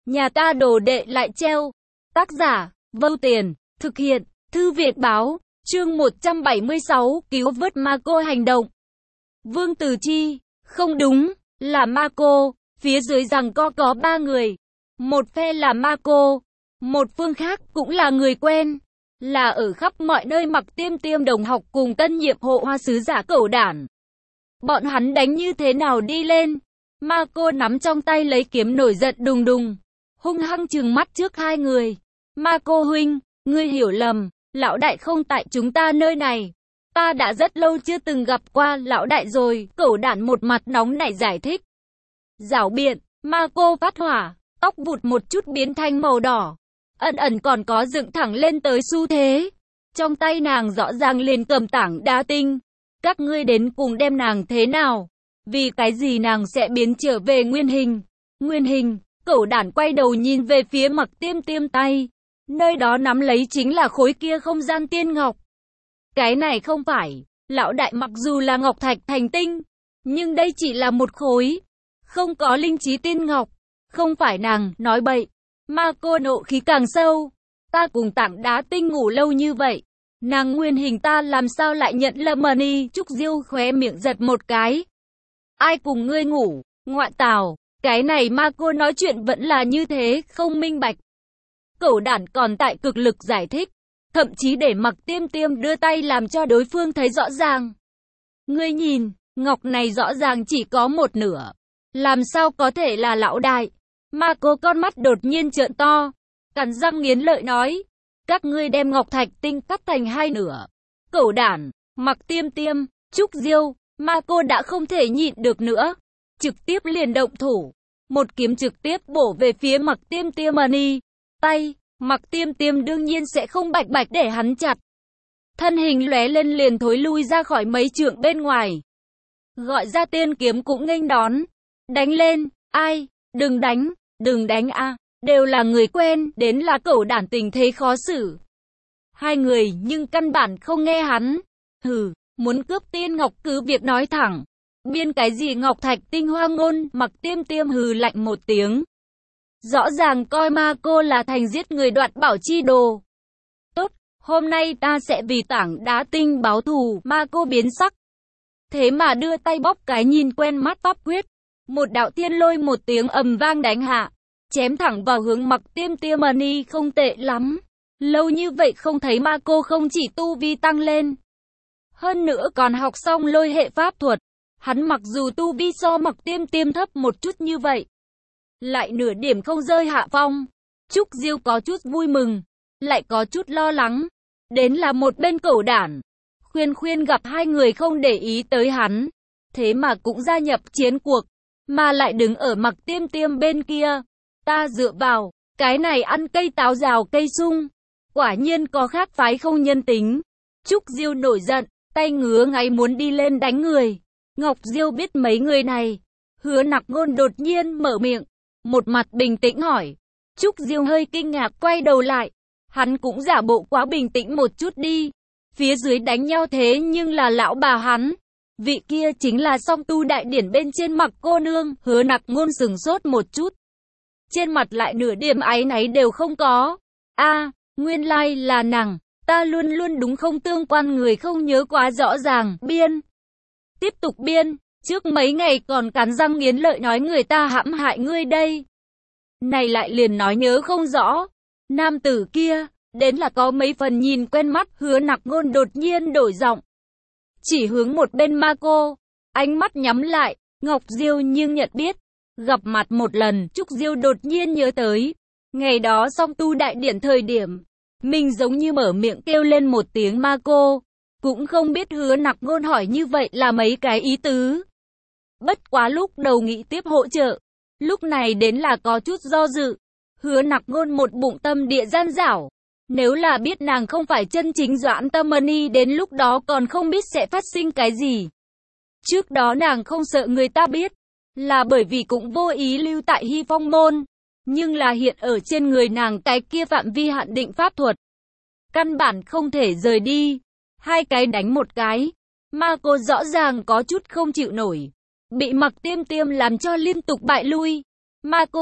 Nhà ta đồ đệ lại treo. Tác giả, Vâu Tiền, thực hiện, Thư Viện Báo, chương 176, cứu vớt Mako hành động. Vương Tử Chi, không đúng, là Mako, phía dưới giằng co có 3 người. Một phe là Mako, một phương khác cũng là người quen, là ở khắp mọi nơi Mặc Tiêm Tiêm đồng học cùng tân nhiệm hộ hoa sứ giả Cẩu Đản. Bọn hắn đánh như thế nào đi lên? Mako nắm trong tay lấy kiếm nổi giận đùng đùng, hung hăng trừng mắt trước hai người. Mako huynh, ngươi hiểu lầm, lão đại không tại chúng ta nơi này. Ta đã rất lâu chưa từng gặp qua lão đại rồi, Cẩu Đản một mặt nóng nảy giải thích. Giảo biện, Mako phát hỏa, tóc vụt một chút biến thành màu đỏ, ẩn ẩn còn có dựng thẳng lên tới xu thế. Trong tay nàng rõ ràng liền cầm tảng đá tinh. Các ngươi đến cùng đem nàng thế nào? Vì cái gì nàng sẽ biến trở về nguyên hình? Nguyên hình, Cẩu Đản quay đầu nhìn về phía Mặc Tiêm Tiêm tay. Nơi đó nắm lấy chính là khối kia không gian tiên ngọc. Cái này không phải, lão đại mặc dù là ngọc thạch thành tinh, nhưng đây chỉ là một khối, không có linh trí tiên ngọc. Không phải nàng, nói bậy. Mako nộ khí càng sâu. Ta cùng tảng đá tinh ngủ lâu như vậy, nàng nguyên hình ta làm sao lại nhận lầm đi? Trúc Diêu khóe miệng giật một cái. Ai cùng ngươi ngủ? Ngoại tào, cái này Mako nói chuyện vẫn là như thế, không minh bạch. Cẩu Đản còn tại cực lực giải thích, thậm chí để Mặc Tiêm Tiêm đưa tay làm cho đối phương thấy rõ ràng. Ngươi nhìn, ngọc này rõ ràng chỉ có một nửa, làm sao có thể là lão đại? Mako con mắt đột nhiên trợn to, cắn răng nghiến lợi nói, các ngươi đem ngọc thạch tinh cắt thành hai nửa. Cẩu Đản, Mặc Tiêm Tiêm, Trúc Diêu, Mako đã không thể nhịn được nữa, trực tiếp liền động thủ, một kiếm trực tiếp bổ về phía Mặc Tiêm Tiêm tay. Mặc Tiêm Tiêm đương nhiên sẽ không bạch bạch để hắn chặt, thân hình lóe lên liền thối lui ra khỏi mấy trượng bên ngoài, gọi ra tiên kiếm cũng nghênh đón. Đánh lên, ai, đừng đánh a, đều là người quen, đến là Cẩu Đản tình thế khó xử. Hai người nhưng căn bản không nghe hắn. Hừ, muốn cướp tiên ngọc cứ việc nói thẳng, biên cái gì ngọc thạch tinh hoa ngôn? Mặc Tiêm Tiêm hừ lạnh một tiếng. Rõ ràng coi Mako là thành giết người đoạt bảo chi đồ. Tốt, hôm nay ta sẽ vì tảng đá tinh báo thù. Mako biến sắc, thế mà đưa tay bóp cái nhìn quen mắt pháp quyết. Một đạo thiên lôi một tiếng ầm vang đánh hạ, chém thẳng vào hướng Mặc Tiêm Tiêm. Không tệ lắm, lâu như vậy không thấy Mako không chỉ tu vi tăng lên, hơn nữa còn học xong lôi hệ pháp thuật. Hắn mặc dù tu vi so Mặc Tiêm Tiêm thấp một chút như vậy, lại nửa điểm không rơi hạ phong. Trúc Diêu có chút vui mừng, lại có chút lo lắng. Đến là một bên Cẩu Đản, khuyên gặp hai người không để ý tới hắn, thế mà cũng gia nhập chiến cuộc, mà lại đứng ở Mặc Tiêm Tiêm bên kia. Ta dựa vào, cái này ăn cây táo rào cây sung, quả nhiên có khác phái không nhân tính. Trúc Diêu nổi giận, tay ngứa ngáy muốn đi lên đánh người. Ngọc Diêu biết mấy người này. Hứa Nặc Ngôn đột nhiên mở miệng, một mặt bình tĩnh hỏi. Trúc Diêu hơi kinh ngạc quay đầu lại, hắn cũng giả bộ quá bình tĩnh một chút đi. Phía dưới đánh nhau thế nhưng là lão bà hắn, vị kia chính là Song Tu đại điển bên trên Mặc cô nương. Hứa Nặc Ngôn sừng sốt một chút, trên mặt lại nửa điểm áy náy đều không có. A, nguyên lai là nàng, ta luôn luôn đúng không tương quan người không nhớ quá rõ ràng. Biên, tiếp tục biên, trước mấy ngày còn cắn răng nghiến lợi nói người ta hãm hại ngươi đây, này lại liền nói nhớ không rõ. Nam tử kia, đến là có mấy phần nhìn quen mắt. Hứa Nặc Ngôn đột nhiên đổi giọng, chỉ hướng một bên Mako, ánh mắt nhắm lại. Ngọc Diêu nhưng nhận biết, gặp mặt một lần. Trúc Diêu đột nhiên nhớ tới, ngày đó Song Tu đại điển thời điểm, mình giống như mở miệng kêu lên một tiếng Mako, cũng không biết Hứa Nặc Ngôn hỏi như vậy là mấy cái ý tứ. Bất quá lúc đầu nghĩ tiếp hỗ trợ, lúc này đến là có chút do dự. Hứa Nặc Ngôn một bụng tâm địa gian dảo, nếu là biết nàng không phải chân chính Doãn Tâm đến lúc đó còn không biết sẽ phát sinh cái gì. Trước đó nàng không sợ người ta biết, là bởi vì cũng vô ý lưu tại Hy Phong môn, nhưng là hiện ở trên người nàng cái kia phạm vi hạn định pháp thuật, căn bản không thể rời đi. Hai cái đánh một cái, Mako rõ ràng có chút không chịu nổi, bị Mặc Tiêm Tiêm làm cho liên tục bại lui. Mako gấp,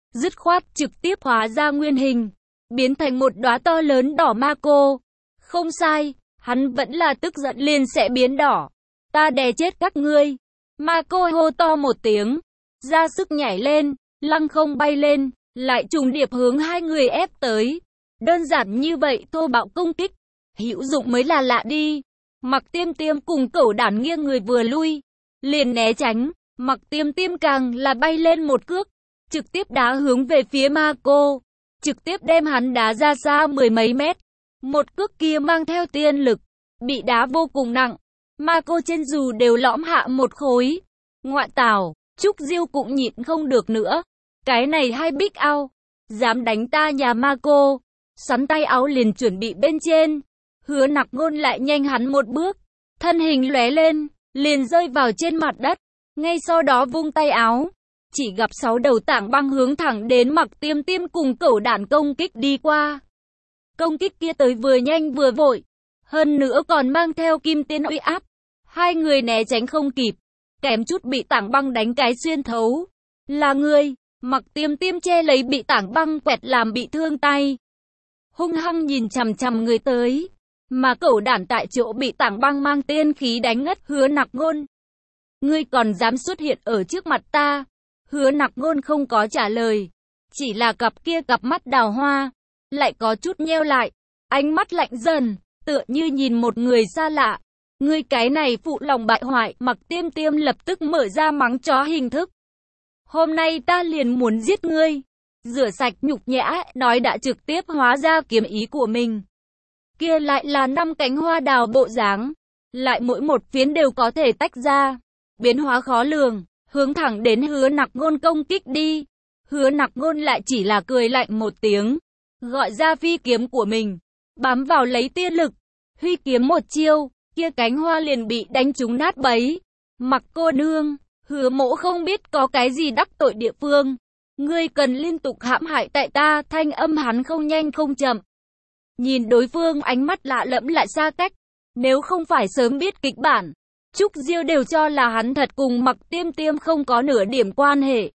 dứt khoát trực tiếp hóa ra nguyên hình, biến thành một đóa to lớn đỏ ma cô. Không sai, hắn vẫn là tức giận liền sẽ biến đỏ. Ta đè chết các ngươi. Ma cô hô to một tiếng, ra sức nhảy lên, lăng không bay lên, lại trùng điệp hướng hai người ép tới. Đơn giản như vậy thô bạo công kích, hữu dụng mới là lạ đi. Mặc Tiêm Tiêm cùng Cẩu Đản nghiêng người vừa lui, liền né tránh. Mặc Tiêm Tiêm càng là bay lên một cước, trực tiếp đá hướng về phía ma cô, trực tiếp đem hắn đá ra xa mười mấy mét. Một cước kia mang theo tiên lực, bị đá vô cùng nặng. Ma cô trên dù đều lõm hạ một khối. Ngoại tảo, Trúc Diêu cũng nhịn không được nữa. Cái này hai big ao, dám đánh ta nhà ma cô. Xoắn tay áo liền chuẩn bị bên trên. Hứa Nặc Ngôn lại nhanh hắn một bước, thân hình lóe lên, liền rơi vào trên mặt đất. Ngay sau đó vung tay áo, chỉ gặp 6 đầu tảng băng hướng thẳng đến Mặc Tiêm Tiêm cùng Cẩu Đản công kích đi qua. Công kích kia tới vừa nhanh vừa vội, hơn nữa còn mang theo kim tiên uy áp. Hai người né tránh không kịp, kém chút bị tảng băng đánh cái xuyên thấu. Là ngươi, Mặc Tiêm Tiêm che lấy bị tảng băng quẹt làm bị thương tay, hung hăng nhìn chằm chằm người tới, mà Cẩu Đản tại chỗ bị tảng băng mang tiên khí đánh ngất. Hứa Nặc Ngôn, ngươi còn dám xuất hiện ở trước mặt ta? Hứa Nặc Ngôn không có trả lời, chỉ là cặp mắt đào hoa lại có chút nheo lại, ánh mắt lạnh dần, tựa như nhìn một người xa lạ. Ngươi cái này phụ lòng bại hoại. Mặc Tiêm Tiêm lập tức mở ra mắng chó hình thức. Hôm nay ta liền muốn giết ngươi, rửa sạch nhục nhã, nói đã trực tiếp hóa ra kiếm ý của mình. Kia lại là 5 cánh hoa đào bộ dáng, lại mỗi một phiến đều có thể tách ra, biến hóa khó lường, hướng thẳng đến Hứa Nặc Ngôn công kích đi. Hứa Nặc Ngôn lại chỉ là cười lạnh một tiếng, gọi ra phi kiếm của mình, bám vào lấy tiên lực, huy kiếm một chiêu, kia cánh hoa liền bị đánh trúng nát bấy. Mặc cô nương, Hứa mỗ không biết có cái gì đắc tội địa phương, ngươi cần liên tục hãm hại tại ta. Thanh âm hắn không nhanh không chậm, nhìn đối phương ánh mắt lạ lẫm lại xa cách. Nếu không phải sớm biết kịch bản, Trúc Diêu đều cho là hắn thật cùng Mặc Tiêm Tiêm không có nửa điểm quan hệ.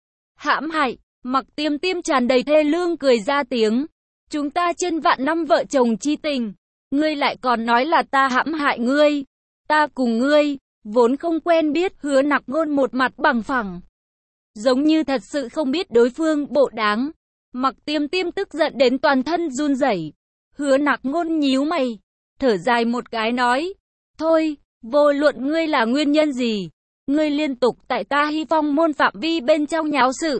Hãm hại? Mặc Tiêm Tiêm tràn đầy thê lương cười ra tiếng. Chúng ta trên vạn năm vợ chồng chi tình, ngươi lại còn nói là ta hãm hại ngươi. Ta cùng ngươi vốn không quen biết. Hứa Nặc Ngôn một mặt bằng phẳng, giống như thật sự không biết đối phương bộ đáng. Mặc Tiêm Tiêm tức giận đến toàn thân run rẩy. Hứa Nặc Ngôn nhíu mày, thở dài một cái nói, thôi, vô luận ngươi là nguyên nhân gì, ngươi liên tục tại ta Hy Phong môn phạm vi bên trong nháo sự,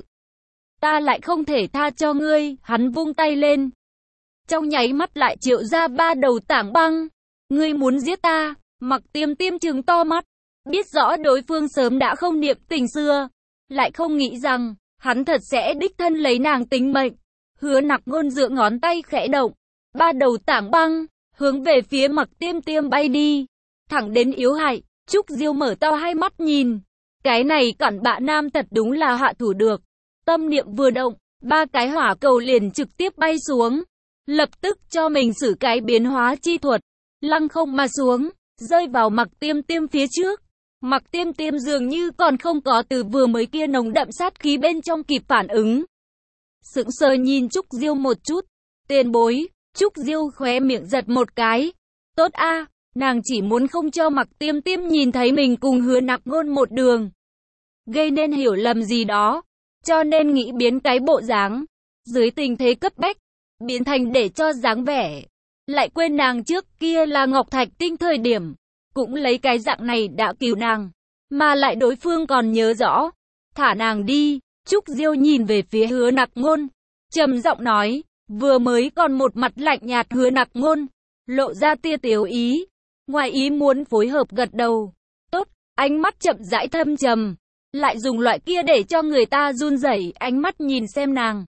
ta lại không thể tha cho ngươi. Hắn vung tay lên, trong nháy mắt lại triệu ra 3 đầu tảng băng. Ngươi muốn giết ta? Mặc Tiêm Tiêm trừng to mắt, biết rõ đối phương sớm đã không niệm tình xưa, lại không nghĩ rằng hắn thật sẽ đích thân lấy nàng tính mệnh. Hứa Nặc Ngôn dựa ngón tay khẽ động, 3 đầu tảng băng hướng về phía Mặc Tiêm Tiêm bay đi, thẳng đến yếu hại. Trúc Diêu mở to hai mắt nhìn, cái này cặn bạ nam thật đúng là hạ thủ được. Tâm niệm vừa động, 3 cái hỏa cầu liền trực tiếp bay xuống, lập tức cho mình sử cái biến hóa chi thuật, lăng không mà xuống, rơi vào Mặc Tiêm Tiêm phía trước. Mặc Tiêm Tiêm dường như còn không có từ vừa mới kia nồng đậm sát khí bên trong kịp phản ứng, sững sờ nhìn Trúc Diêu một chút. Tiền bối. Trúc Diêu khóe miệng giật một cái. Tốt a, nàng chỉ muốn không cho Mặc Tiêm Tiêm nhìn thấy mình cùng Hứa Nặc Ngôn một đường, gây nên hiểu lầm gì đó, cho nên nghĩ biến cái bộ dáng, dưới tình thế cấp bách, biến thành để cho dáng vẻ. Lại quên nàng trước kia là Ngọc Thạch Tinh thời điểm, cũng lấy cái dạng này đã cứu nàng, mà lại đối phương còn nhớ rõ. Thả nàng đi. Trúc Diêu nhìn về phía Hứa Nặc Ngôn, trầm giọng nói, vừa mới còn một mặt lạnh nhạt. Hứa Nặc Ngôn lộ ra tia tiếu ý, ngoài ý muốn phối hợp gật đầu. Tốt. Ánh mắt chậm rãi thâm trầm, lại dùng loại kia để cho người ta run rẩy ánh mắt nhìn xem nàng.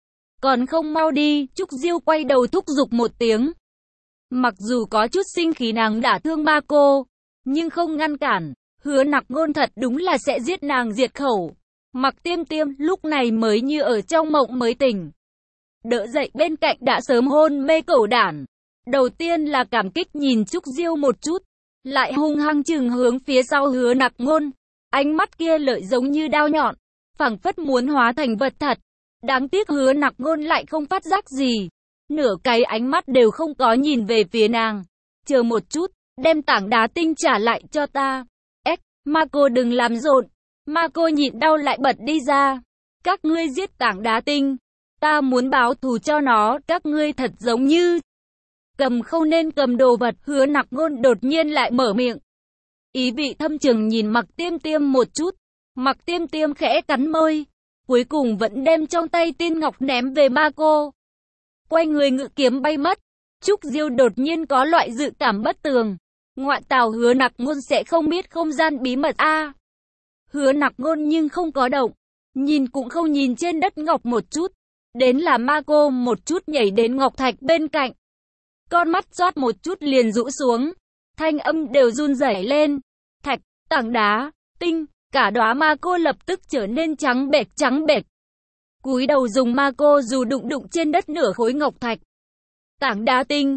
Còn không mau đi. Trúc Diêu quay đầu thúc giục một tiếng. Mặc dù có chút sinh khí nàng đả thương ma cô, nhưng không ngăn cản. Hứa Nặc Ngôn thật đúng là sẽ giết nàng diệt khẩu. Mặc Tiêm Tiêm lúc này mới như ở trong mộng mới tỉnh, đỡ dậy bên cạnh đã sớm hôn mê Cẩu Đản. Đầu tiên là cảm kích nhìn Trúc Diêu một chút, lại hung hăng chừng hướng phía sau Hứa Nặc Ngôn. Ánh mắt kia lợi giống như đao nhọn, phảng phất muốn hóa thành vật thật. Đáng tiếc Hứa Nặc Ngôn lại không phát giác gì. Nửa cái ánh mắt đều không có nhìn về phía nàng. Chờ một chút, đem tảng đá tinh trả lại cho ta. Marco đừng làm rộn. Marco nhịn đau lại bật đi ra. Các ngươi giết tảng đá tinh. Ta muốn báo thù cho nó, các ngươi thật giống như cầm không nên cầm đồ vật. Hứa Nặc Ngôn đột nhiên lại mở miệng. Ý vị thâm trường nhìn Mặc Tiêm Tiêm một chút. Mặc Tiêm Tiêm khẽ cắn môi. Cuối cùng vẫn đem trong tay tiên ngọc ném về Marco. Quay người ngự kiếm bay mất. Trúc Diêu đột nhiên có loại dự cảm bất tường. Ngoại tào Hứa Nặc Ngôn sẽ không biết không gian bí mật a. Hứa Nặc Ngôn nhưng không có động. Nhìn cũng không nhìn trên đất ngọc một chút. Đến là Marco một chút nhảy đến ngọc thạch bên cạnh. Con mắt xoát một chút liền rũ xuống. Thanh âm đều run rẩy lên. Thạch, tảng đá, tinh, cả đóa Marco lập tức trở nên trắng bệch. Cúi đầu dùng Marco dù đụng trên đất nửa khối ngọc thạch. Tảng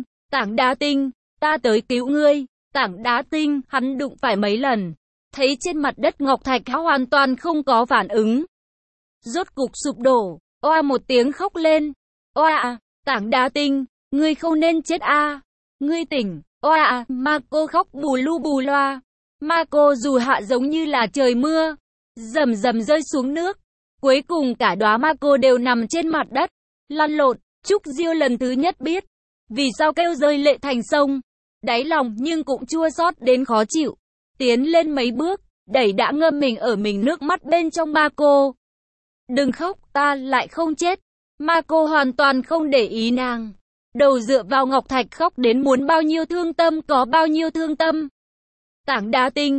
đá tinh, ta tới cứu ngươi. Tảng đá tinh, hắn đụng phải mấy lần. Thấy trên mặt đất ngọc thạch hoàn toàn không có phản ứng. Rốt cục sụp đổ, oa một tiếng khóc lên. Oa, tảng đá tinh, ngươi không nên chết a. Ngươi tỉnh, oa, Marco khóc bù loa. Marco dù hạ giống như là trời mưa, rầm rầm rơi xuống nước. Cuối cùng cả đóa Marco đều nằm trên mặt đất, lăn lộn. Trúc Diêu lần thứ nhất biết, vì sao kêu rơi lệ thành sông. Đáy lòng nhưng cũng chua xót đến khó chịu. Tiến lên mấy bước, đẩy đã ngâm mình ở mình nước mắt bên trong Marco. Đừng khóc, ta lại không chết. Marco hoàn toàn không để ý nàng. Đầu dựa vào ngọc thạch khóc đến muốn bao nhiêu thương tâm có bao nhiêu thương tâm. Tảng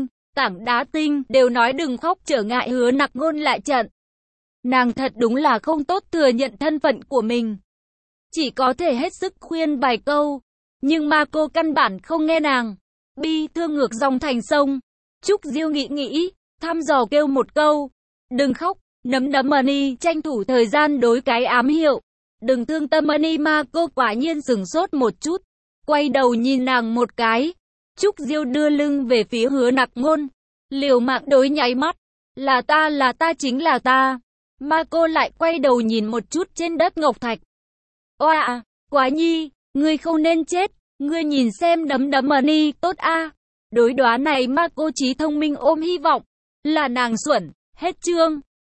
đá tinh, đều nói đừng khóc trở ngại Hứa Nặc Ngôn lại trận. Nàng thật đúng là không tốt thừa nhận thân phận của mình. Chỉ có thể hết sức khuyên vài câu. Nhưng Marco căn bản không nghe nàng. Bi thương ngược dòng thành sông. Trúc Diêu nghĩ, thăm dò kêu một câu. Đừng khóc, nấm money tranh thủ thời gian đối cái ám hiệu. Đừng thương tâm money. Marco quả nhiên sửng sốt một chút. Quay đầu nhìn nàng một cái. Trúc Diêu đưa lưng về phía Hứa Nặc Ngôn. Liều mạng đối nháy mắt. Là ta chính là ta. Marco lại quay đầu nhìn một chút trên đất ngọc thạch. Oa, Quá Nhi, ngươi không nên chết. Ngươi nhìn xem nấm money tốt a. Đối đoán này Marco trí thông minh ôm hy vọng. Là nàng xuẩn. Hết chương.